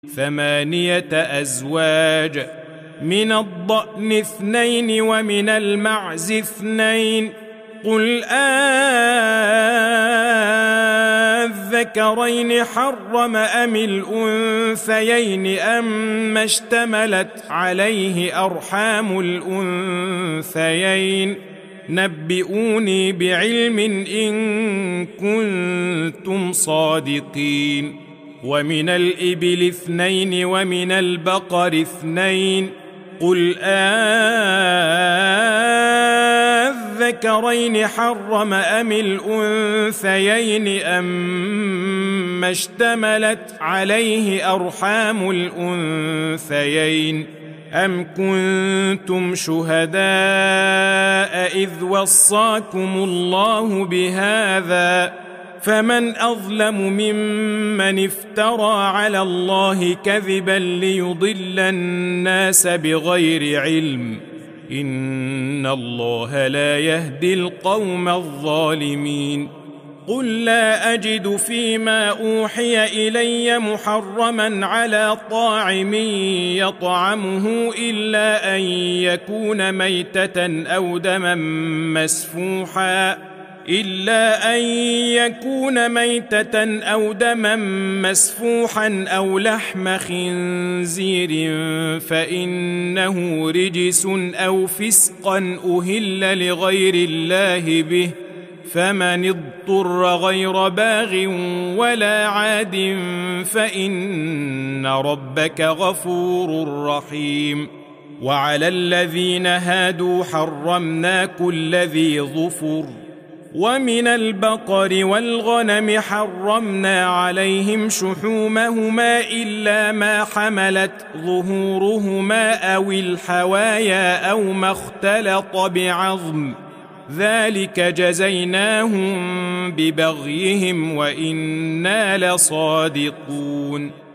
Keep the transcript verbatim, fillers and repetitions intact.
ثمانية أزواج، من الضأن اثنين ومن المعز اثنين. قل أذكرين حرم أم الأنثيين أما اشتملت عليه أرحام الأنثيين؟ نبئوني بعلم إن كنتم صادقين. ومن الإبل اثنين ومن البقر اثنين. قل أذكرين حرم أم الأنثيين أما اشتملت عليه أرحام الأنثيين؟ أم كنتم شهداء إذ وصاكم الله بهذا؟ فمن أظلم ممن افترى على الله كذبا ليضل الناس بغير علم. إن الله لا يهدي القوم الظالمين. قل لا أجد فيما أوحي إلي محرما على طاعم يطعمه إلا أن يكون ميتة أو دما مسفوحا إلا أن يكون ميتة أو دما مسفوحا أو لحم خنزير فإنه رجس أو فسقا أهل لغير الله به، فمن اضطر غير باغ ولا عاد فإن ربك غفور رحيم. وعلى الذين هادوا حرمنا كل ذي ظفر، ومن البقر والغنم حرمنا عليهم شحومهما إلا ما حملت ظهورهما أو الحوايا أو ما اختلط بعظم، ذلك جزيناهم ببغيهم وإنا لصادقون.